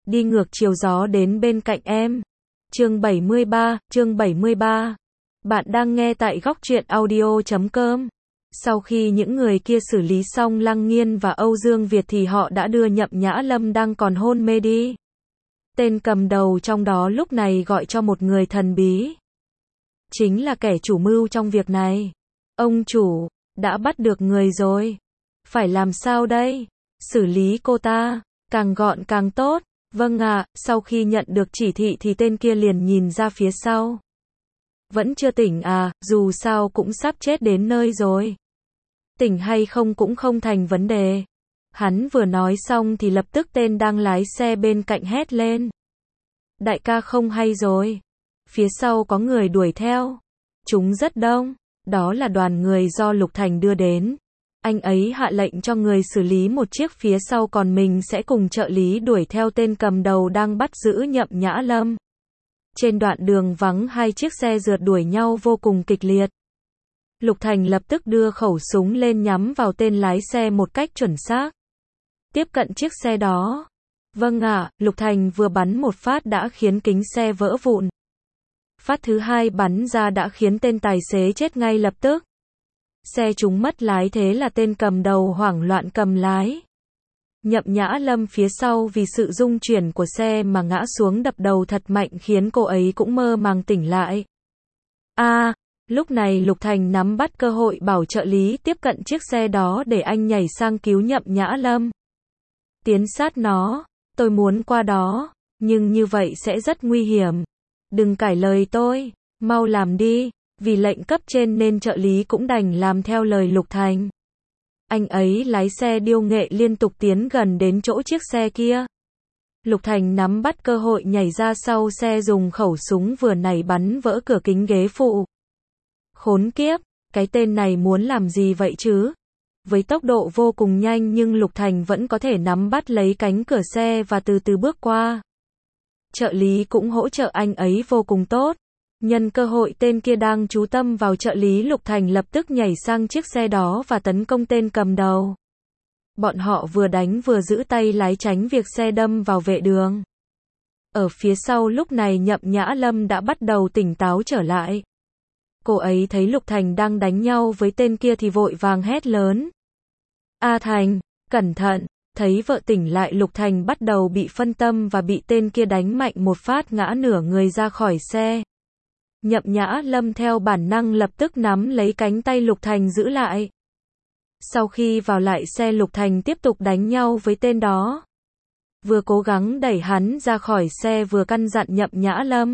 đi ngược chiều gió đến bên cạnh em. Chương 73. Bạn đang nghe tại góc truyện audio.com. Sau khi những người kia xử lý xong Lăng Nghiên và Âu Dương Việt thì họ đã đưa Nhậm Nhã Lâm đang còn hôn mê đi. Tên cầm đầu trong đó lúc này gọi cho một người thần bí. Chính là kẻ chủ mưu trong việc này. Ông chủ, đã bắt được người rồi. Phải làm sao đây? Xử lý cô ta, càng gọn càng tốt. Vâng ạ, sau khi nhận được chỉ thị thì tên kia liền nhìn ra phía sau. Vẫn chưa tỉnh à, dù sao cũng sắp chết đến nơi rồi. Tỉnh hay không cũng không thành vấn đề. Hắn vừa nói xong thì lập tức tên đang lái xe bên cạnh hét lên. Đại ca không hay rồi. Phía sau có người đuổi theo. Chúng rất đông. Đó là đoàn người do Lục Thành đưa đến. Anh ấy hạ lệnh cho người xử lý một chiếc phía sau còn mình sẽ cùng trợ lý đuổi theo tên cầm đầu đang bắt giữ Nhậm Nhã Lâm. Trên đoạn đường vắng hai chiếc xe rượt đuổi nhau vô cùng kịch liệt. Lục Thành lập tức đưa khẩu súng lên nhắm vào tên lái xe một cách chuẩn xác. Tiếp cận chiếc xe đó. Vâng ạ, Lục Thành vừa bắn một phát đã khiến kính xe vỡ vụn. Phát thứ hai bắn ra đã khiến tên tài xế chết ngay lập tức. Xe trúng mất lái thế là tên cầm đầu hoảng loạn cầm lái. Nhậm Nhã Lâm phía sau vì sự rung chuyển của xe mà ngã xuống đập đầu thật mạnh khiến cô ấy cũng mơ màng tỉnh lại. Lúc này Lục Thành nắm bắt cơ hội bảo trợ lý tiếp cận chiếc xe đó để anh nhảy sang cứu Nhậm Nhã Lâm. Tiến sát nó, tôi muốn qua đó, nhưng như vậy sẽ rất nguy hiểm. Đừng cãi lời tôi, mau làm đi. Vì lệnh cấp trên nên trợ lý cũng đành làm theo lời Lục Thành. Anh ấy lái xe điêu nghệ liên tục tiến gần đến chỗ chiếc xe kia. Lục Thành nắm bắt cơ hội nhảy ra sau xe dùng khẩu súng vừa nảy bắn vỡ cửa kính ghế phụ. Khốn kiếp, cái tên này muốn làm gì vậy chứ? Với tốc độ vô cùng nhanh nhưng Lục Thành vẫn có thể nắm bắt lấy cánh cửa xe và từ từ bước qua. Trợ lý cũng hỗ trợ anh ấy vô cùng tốt. Nhân cơ hội tên kia đang chú tâm vào trợ lý Lục Thành lập tức nhảy sang chiếc xe đó và tấn công tên cầm đầu. Bọn họ vừa đánh vừa giữ tay lái tránh việc xe đâm vào vệ đường. Ở phía sau lúc này Nhậm Nhã Lâm đã bắt đầu tỉnh táo trở lại. Cô ấy thấy Lục Thành đang đánh nhau với tên kia thì vội vàng hét lớn. A Thành, cẩn thận, thấy vợ tỉnh lại Lục Thành bắt đầu bị phân tâm và bị tên kia đánh mạnh một phát ngã nửa người ra khỏi xe. Nhậm Nhã Lâm theo bản năng lập tức nắm lấy cánh tay Lục Thành giữ lại. Sau khi vào lại xe Lục Thành tiếp tục đánh nhau với tên đó. Vừa cố gắng đẩy hắn ra khỏi xe vừa căn dặn Nhậm Nhã Lâm.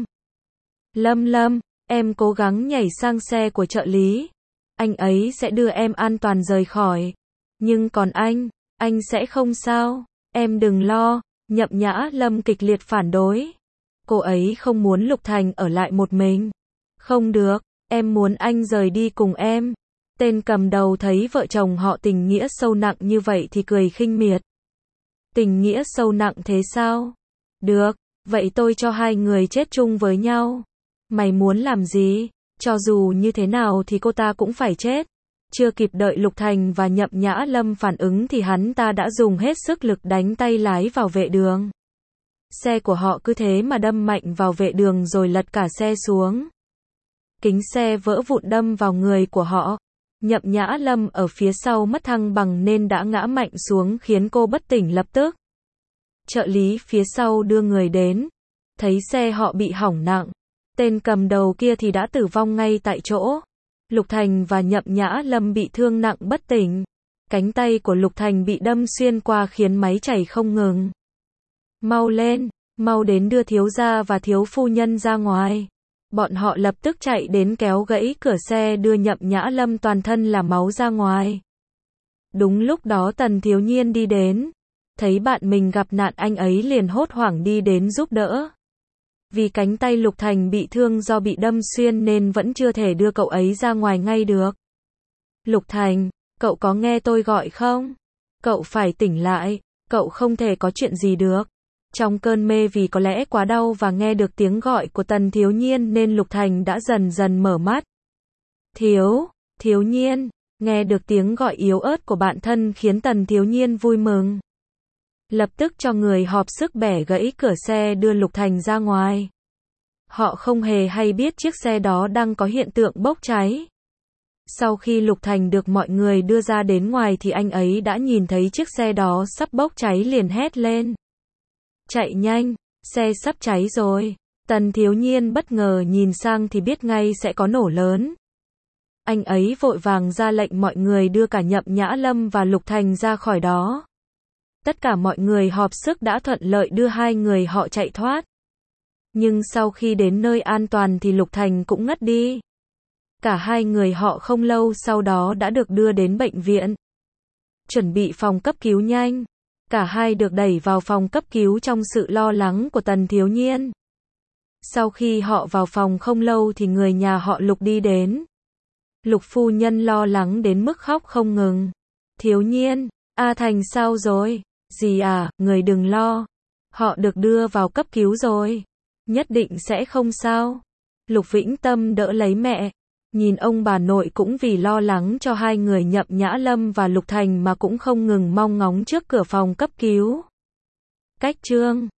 Lâm, em cố gắng nhảy sang xe của trợ lý. Anh ấy sẽ đưa em an toàn rời khỏi. Nhưng còn anh sẽ không sao. Em đừng lo. Nhậm Nhã Lâm kịch liệt phản đối. Cô ấy không muốn Lục Thành ở lại một mình. Không được, em muốn anh rời đi cùng em. Tên cầm đầu thấy vợ chồng họ tình nghĩa sâu nặng như vậy thì cười khinh miệt. Tình nghĩa sâu nặng thế sao? Được, vậy tôi cho hai người chết chung với nhau. Mày muốn làm gì? Cho dù như thế nào thì cô ta cũng phải chết. Chưa kịp đợi Lục Thành và Nhậm Nhã Lâm phản ứng thì hắn ta đã dùng hết sức lực đánh tay lái vào vệ đường. Xe của họ cứ thế mà đâm mạnh vào vệ đường rồi lật cả xe xuống. Kính xe vỡ vụn đâm vào người của họ. Nhậm Nhã Lâm ở phía sau mất thăng bằng nên đã ngã mạnh xuống khiến cô bất tỉnh lập tức. Trợ lý phía sau đưa người đến. Thấy xe họ bị hỏng nặng. Tên cầm đầu kia thì đã tử vong ngay tại chỗ. Lục Thành và Nhậm Nhã Lâm bị thương nặng bất tỉnh. Cánh tay của Lục Thành bị đâm xuyên qua khiến máy chảy không ngừng. Mau lên, mau đến đưa thiếu gia và thiếu phu nhân ra ngoài. Bọn họ lập tức chạy đến kéo gãy cửa xe đưa Nhậm Nhã Lâm toàn thân là máu ra ngoài. Đúng lúc đó Tần Thiếu Nhiên đi đến. Thấy bạn mình gặp nạn anh ấy liền hốt hoảng đi đến giúp đỡ. Vì cánh tay Lục Thành bị thương do bị đâm xuyên nên vẫn chưa thể đưa cậu ấy ra ngoài ngay được. Lục Thành, cậu có nghe tôi gọi không? Cậu phải tỉnh lại, cậu không thể có chuyện gì được. Trong cơn mê vì có lẽ quá đau và nghe được tiếng gọi của Tần Thiếu Nhiên nên Lục Thành đã dần dần mở mắt. Thiếu Nhiên, nghe được tiếng gọi yếu ớt của bạn thân khiến Tần Thiếu Nhiên vui mừng. lập tức cho người họp sức bẻ gãy cửa xe đưa Lục Thành ra ngoài. Họ không hề hay biết chiếc xe đó đang có hiện tượng bốc cháy. Sau khi Lục Thành được mọi người đưa ra đến ngoài thì anh ấy đã nhìn thấy chiếc xe đó sắp bốc cháy liền hét lên. Chạy nhanh, xe sắp cháy rồi. Tần Thiếu Nhiên bất ngờ nhìn sang thì biết ngay sẽ có nổ lớn. Anh ấy vội vàng ra lệnh mọi người đưa cả Nhậm Nhã Lâm và Lục Thành ra khỏi đó. Tất cả mọi người họp sức đã thuận lợi đưa hai người họ chạy thoát. Nhưng sau khi đến nơi an toàn thì Lục Thành cũng ngất đi. Cả hai người họ không lâu sau đó đã được đưa đến bệnh viện. Chuẩn bị phòng cấp cứu nhanh. Cả hai được đẩy vào phòng cấp cứu trong sự lo lắng của Tần Thiếu Nhiên. Sau khi họ vào phòng không lâu thì người nhà họ Lục đi đến. Lục phu nhân lo lắng đến mức khóc không ngừng. Thiếu Nhiên, A Thành sao rồi? Dì à, người đừng lo. Họ được đưa vào cấp cứu rồi. Nhất định sẽ không sao. Lục Vĩnh Tâm đỡ lấy mẹ. Nhìn ông bà nội cũng vì lo lắng cho hai người Nhậm Nhã Lâm và Lục Thành mà cũng không ngừng mong ngóng trước cửa phòng cấp cứu. Cách chương